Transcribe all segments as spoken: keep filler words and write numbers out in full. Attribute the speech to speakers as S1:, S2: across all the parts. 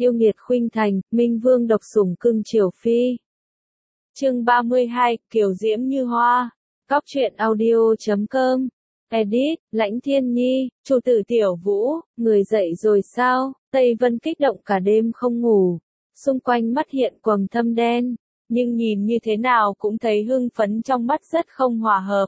S1: Yêu nghiệt khuynh thành, Minh Vương độc sủng cưng chiều phi. Chương ba mươi hai, kiều diễm như hoa. Cóc truyện audio chấm com. Edit, Lãnh Thiên Nhi, chủ tử Tiểu Vũ, người dậy rồi sao? Tây Vân kích động cả đêm không ngủ. Xung quanh mắt hiện quầng thâm đen, nhưng nhìn như thế nào cũng thấy hưng phấn trong mắt rất không hòa hợp.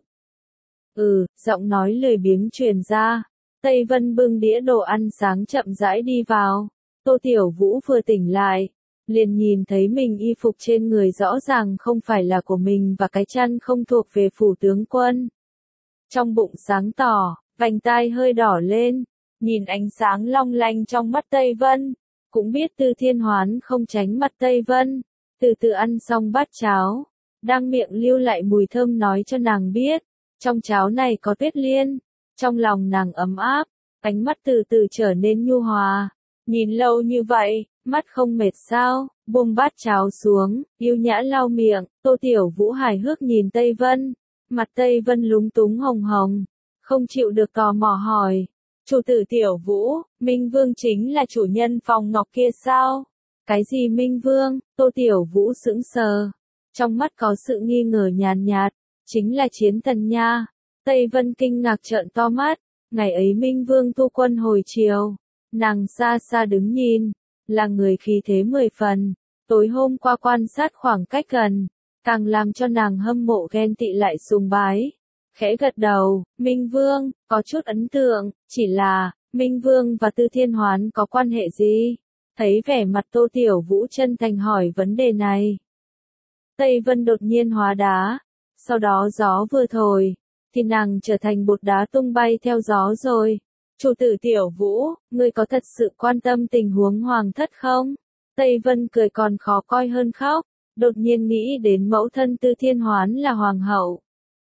S1: Ừ, giọng nói lười biếng truyền ra. Tây Vân bưng đĩa đồ ăn sáng chậm rãi đi vào. Tô Tiểu Vũ vừa tỉnh lại, liền nhìn thấy mình y phục trên người rõ ràng không phải là của mình và cái chăn không thuộc về phủ tướng quân. Trong bụng sáng tỏ, vành tai hơi đỏ lên, nhìn ánh sáng long lanh trong mắt Tây Vân, cũng biết Tư Thiên Hoán không tránh mặt Tây Vân, từ từ ăn xong bát cháo, đang miệng lưu lại mùi thơm nói cho nàng biết, trong cháo này có tuyết liên, trong lòng nàng ấm áp, ánh mắt từ từ trở nên nhu hòa, nhìn lâu như vậy, mắt không mệt sao, buông bát cháo xuống, yêu nhã lau miệng, Tô Tiểu Vũ hài hước nhìn Tây Vân, mặt Tây Vân lúng túng hồng hồng, không chịu được tò mò hỏi. Chủ tử Tiểu Vũ, Minh Vương chính là chủ nhân phòng ngọc kia sao? Cái gì Minh Vương? Tô Tiểu Vũ sững sờ. Trong mắt có sự nghi ngờ nhàn nhạt, chính là Chiến Thần nha. Tây Vân kinh ngạc trợn to mắt, ngày ấy Minh Vương tu quân hồi chiều. Nàng xa xa đứng nhìn, là người khí thế mười phần. Tối hôm qua quan sát khoảng cách gần, càng làm cho nàng hâm mộ ghen tị lại sùng bái. Khẽ gật đầu, Minh Vương, có chút ấn tượng, chỉ là, Minh Vương và Tư Thiên Hoán có quan hệ gì? Thấy vẻ mặt Tô Tiểu Vũ chân thành hỏi vấn đề này. Tây Vân đột nhiên hóa đá, sau đó gió vừa thổi, thì nàng trở thành bột đá tung bay theo gió rồi. Chủ tử Tiểu Vũ, ngươi có thật sự quan tâm tình huống hoàng thất không? Tây Vân cười còn khó coi hơn khóc, đột nhiên nghĩ đến mẫu thân Tư Thiên Hoán là hoàng hậu.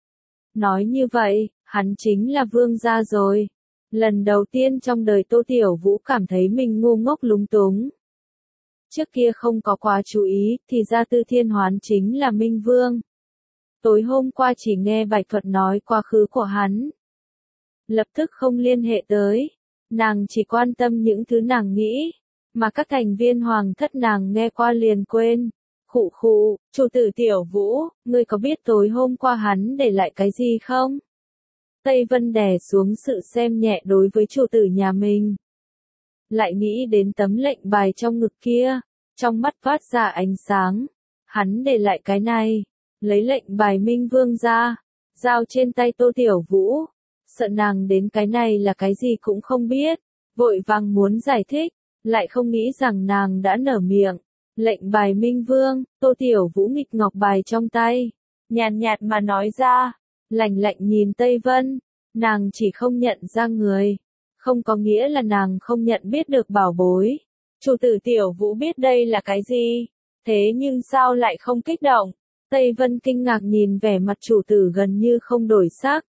S1: Nói như vậy, hắn chính là vương gia rồi. Lần đầu tiên trong đời Tô Tiểu Vũ cảm thấy mình ngu ngốc lúng túng. Trước kia không có quá chú ý, thì ra Tư Thiên Hoán chính là Minh Vương. Tối hôm qua chỉ nghe Bạch Thuật nói quá khứ của hắn. Lập tức không liên hệ tới. Nàng chỉ quan tâm những thứ nàng nghĩ, mà các thành viên hoàng thất nàng nghe qua liền quên. Khụ khụ, chủ tử Tiểu Vũ, ngươi có biết tối hôm qua hắn để lại cái gì không? Tây Vân đè xuống sự xem nhẹ đối với chủ tử nhà mình. Lại nghĩ đến tấm lệnh bài trong ngực kia, trong mắt phát ra ánh sáng. Hắn để lại cái này, lấy lệnh bài Minh Vương ra, giao trên tay Tô Tiểu Vũ. Sợ nàng đến cái này là cái gì cũng không biết, vội vàng muốn giải thích, lại không nghĩ rằng nàng đã nở miệng. Lệnh bài Minh Vương, Tô Tiểu Vũ nghịch ngọc bài trong tay, nhàn nhạt mà nói ra, lạnh lạnh nhìn Tây Vân, nàng chỉ không nhận ra người, không có nghĩa là nàng không nhận biết được bảo bối. Chủ tử Tiểu Vũ biết đây là cái gì, thế nhưng sao lại không kích động? Tây Vân kinh ngạc nhìn vẻ mặt chủ tử gần như không đổi sắc.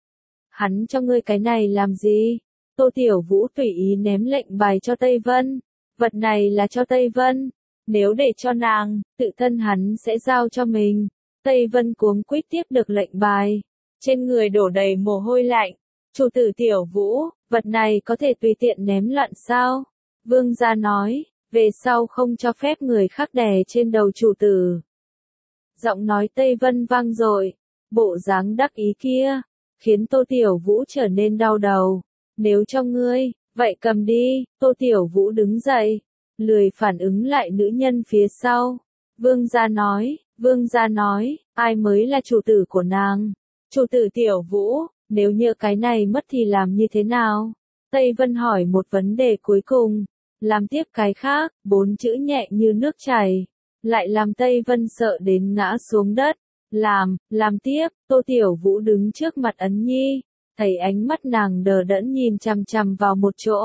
S1: Hắn cho ngươi cái này làm gì? Tô Tiểu Vũ tùy ý ném lệnh bài cho Tây Vân, vật này là cho Tây Vân. Nếu để cho nàng, tự thân hắn sẽ giao cho mình. Tây Vân cuống quýt tiếp được lệnh bài. Trên người đổ đầy mồ hôi lạnh. Chủ tử Tiểu Vũ, vật này có thể tùy tiện ném loạn sao? Vương gia nói, về sau không cho phép người khác đè trên đầu chủ tử. Giọng nói Tây Vân vang dội, bộ dáng đắc ý kia, khiến Tô Tiểu Vũ trở nên đau đầu. Nếu cho ngươi, vậy cầm đi. Tô Tiểu Vũ đứng dậy, lười phản ứng lại nữ nhân phía sau. Vương gia nói, vương gia nói, ai mới là chủ tử của nàng? Chủ tử Tiểu Vũ, nếu như cái này mất thì làm như thế nào? Tây Vân hỏi một vấn đề cuối cùng, làm tiếp cái khác, bốn chữ nhẹ như nước chảy, lại làm Tây Vân sợ đến ngã xuống đất. Làm, làm tiếp, Tô Tiểu Vũ đứng trước mặt Ấn Nhi, thấy ánh mắt nàng đờ đẫn nhìn chằm chằm vào một chỗ.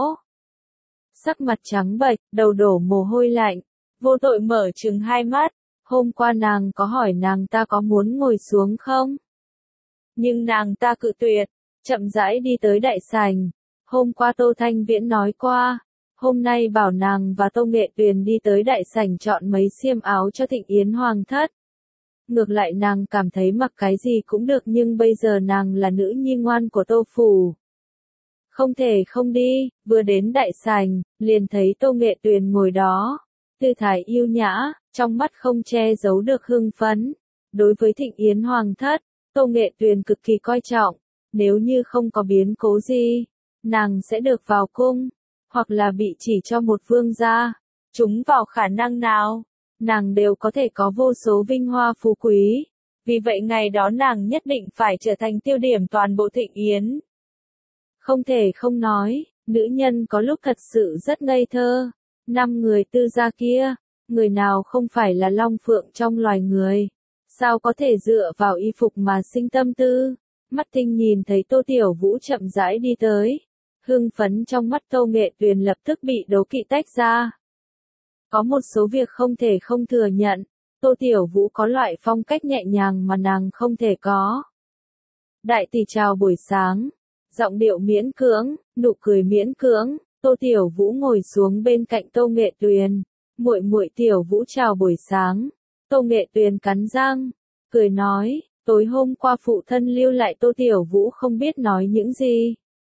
S1: Sắc mặt trắng bệch, đầu đổ mồ hôi lạnh, vô tội mở trừng hai mắt. Hôm qua nàng có hỏi nàng ta có muốn ngồi xuống không? Nhưng nàng ta cự tuyệt, chậm rãi đi tới đại sảnh. Hôm qua Tô Thanh Viễn nói qua, hôm nay bảo nàng và Tô Nghệ Tuyền đi tới đại sảnh chọn mấy xiêm áo cho thịnh yến hoàng thất. Ngược lại nàng cảm thấy mặc cái gì cũng được, nhưng bây giờ nàng là nữ nhi ngoan của Tô Phủ. Không thể không đi, vừa đến đại sảnh, liền thấy Tô Nghệ Tuyền ngồi đó. Tư thái yêu nhã, trong mắt không che giấu được hưng phấn. Đối với Thịnh Yến Hoàng thất, Tô Nghệ Tuyền cực kỳ coi trọng. Nếu như không có biến cố gì, nàng sẽ được vào cung, hoặc là bị chỉ cho một vương gia. Chúng vào khả năng nào, nàng đều có thể có vô số vinh hoa phú quý. Vì vậy ngày đó nàng nhất định phải trở thành tiêu điểm toàn bộ Thịnh Yến. Không thể không nói, nữ nhân có lúc thật sự rất ngây thơ. Năm người tư gia kia, người nào không phải là long phượng trong loài người. Sao có thể dựa vào y phục mà sinh tâm tư. Mắt Tinh nhìn thấy Tô Tiểu Vũ chậm rãi đi tới. Hưng phấn trong mắt Tô Nghệ Tuyền lập tức bị đố kỵ tách ra. Có một số việc không thể không thừa nhận. Tô Tiểu Vũ có loại phong cách nhẹ nhàng mà nàng không thể có. Đại tỷ chào buổi sáng. Giọng điệu miễn cưỡng, nụ cười miễn cưỡng. Tô Tiểu Vũ ngồi xuống bên cạnh Tô Nghệ Tuyền. Muội muội Tiểu Vũ chào buổi sáng. Tô Nghệ Tuyền cắn răng, cười nói, tối hôm qua phụ thân lưu lại Tô Tiểu Vũ không biết nói những gì.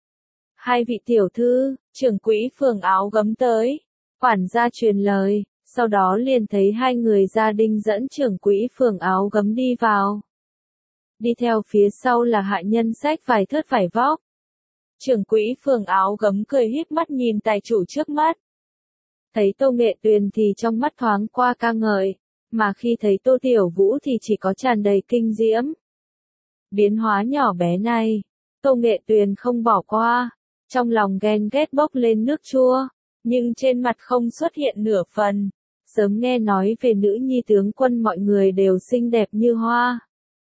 S1: Hai vị tiểu thư, trưởng quỹ phường áo gấm tới. Quản gia truyền lời, sau đó liền thấy hai người gia đình dẫn trưởng quỹ phường áo gấm đi vào. Đi theo phía sau là hạ nhân xách vài thớt vải vóc. Trưởng quỹ phường áo gấm cười híp mắt nhìn tài chủ trước mắt. Thấy Tô Nghệ Tuyền thì trong mắt thoáng qua ca ngợi, mà khi thấy Tô Tiểu Vũ thì chỉ có tràn đầy kinh diễm. Biến hóa nhỏ bé này, Tô Nghệ Tuyền không bỏ qua, trong lòng ghen ghét bốc lên nước chua, nhưng trên mặt không xuất hiện nửa phần. Sớm nghe nói về nữ nhi tướng quân mọi người đều xinh đẹp như hoa.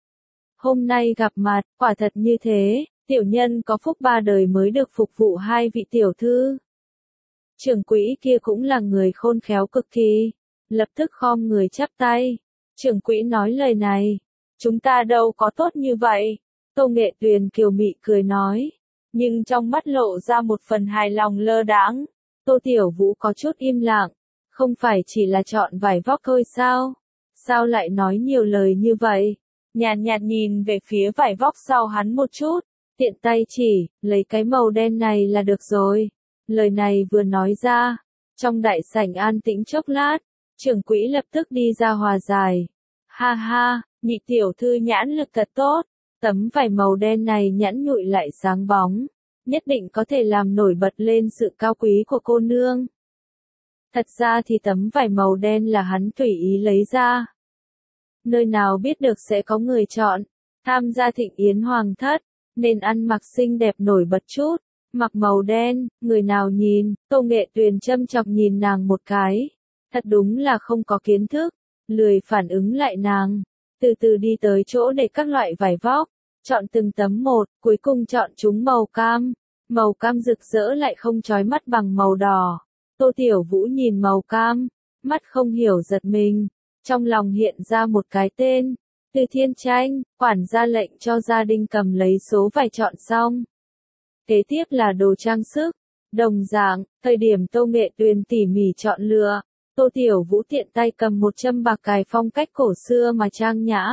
S1: Hôm nay gặp mặt, quả thật như thế, tiểu nhân có phúc ba đời mới được phục vụ hai vị tiểu thư. Trưởng quỹ kia cũng là người khôn khéo cực kỳ, lập tức khom người chắp tay. Trưởng quỹ nói lời này, chúng ta đâu có tốt như vậy. Tô Nghệ Tuyền kiều mị cười nói, nhưng trong mắt lộ ra một phần hài lòng lơ đãng. Tô Tiểu Vũ có chút im lặng, không phải chỉ là chọn vải vóc thôi sao? Sao lại nói nhiều lời như vậy? Nhàn nhạt nhìn về phía vải vóc sau hắn một chút, tiện tay chỉ, lấy cái màu đen này là được rồi. Lời này vừa nói ra, trong đại sảnh an tĩnh chốc lát, trưởng quỹ lập tức đi ra hòa giải. Ha ha, nhị tiểu thư nhãn lực thật tốt, tấm vải màu đen này nhẵn nhụi lại sáng bóng, nhất định có thể làm nổi bật lên sự cao quý của cô nương. Thật ra thì tấm vải màu đen là hắn tùy ý lấy ra. Nơi nào biết được sẽ có người chọn, tham gia Thịnh Yến Hoàng thất, nên ăn mặc xinh đẹp nổi bật chút. Mặc màu đen, người nào nhìn, Tô Nghệ Tuyền châm chọc nhìn nàng một cái. Thật đúng là không có kiến thức, lười phản ứng lại nàng. Từ từ đi tới chỗ để các loại vải vóc, chọn từng tấm một, cuối cùng chọn chúng màu cam. Màu cam rực rỡ lại không chói mắt bằng màu đỏ. Tô Tiểu Vũ nhìn màu cam, mắt không hiểu giật mình. Trong lòng hiện ra một cái tên, Từ Thiên Tranh, quản gia lệnh cho gia đình cầm lấy số vải chọn xong. Kế tiếp là đồ trang sức, đồng dạng, thời điểm Tô Nghệ Tuyền tỉ mỉ chọn lựa, Tô Tiểu Vũ tiện tay cầm một châm bạc cài phong cách cổ xưa mà trang nhã.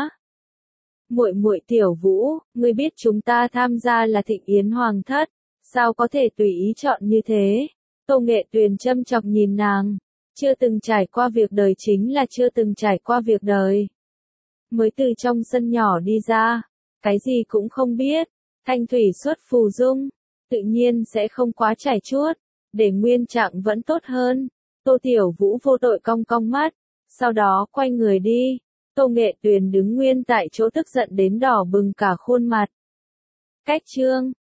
S1: Muội muội Tiểu Vũ, ngươi biết chúng ta tham gia là Thịnh Yến Hoàng thất, sao có thể tùy ý chọn như thế? Tô Nghệ Tuyền châm chọc nhìn nàng, chưa từng trải qua việc đời chính là chưa từng trải qua việc đời. Mới từ trong sân nhỏ đi ra, cái gì cũng không biết, thanh thủy xuất phù dung, tự nhiên sẽ không quá trải chuốt, để nguyên trạng vẫn tốt hơn. Tô Tiểu Vũ vô tội cong cong mắt, sau đó quay người đi. Tô Nghệ Tuyền đứng nguyên tại chỗ tức giận đến đỏ bừng cả khuôn mặt. Cách chương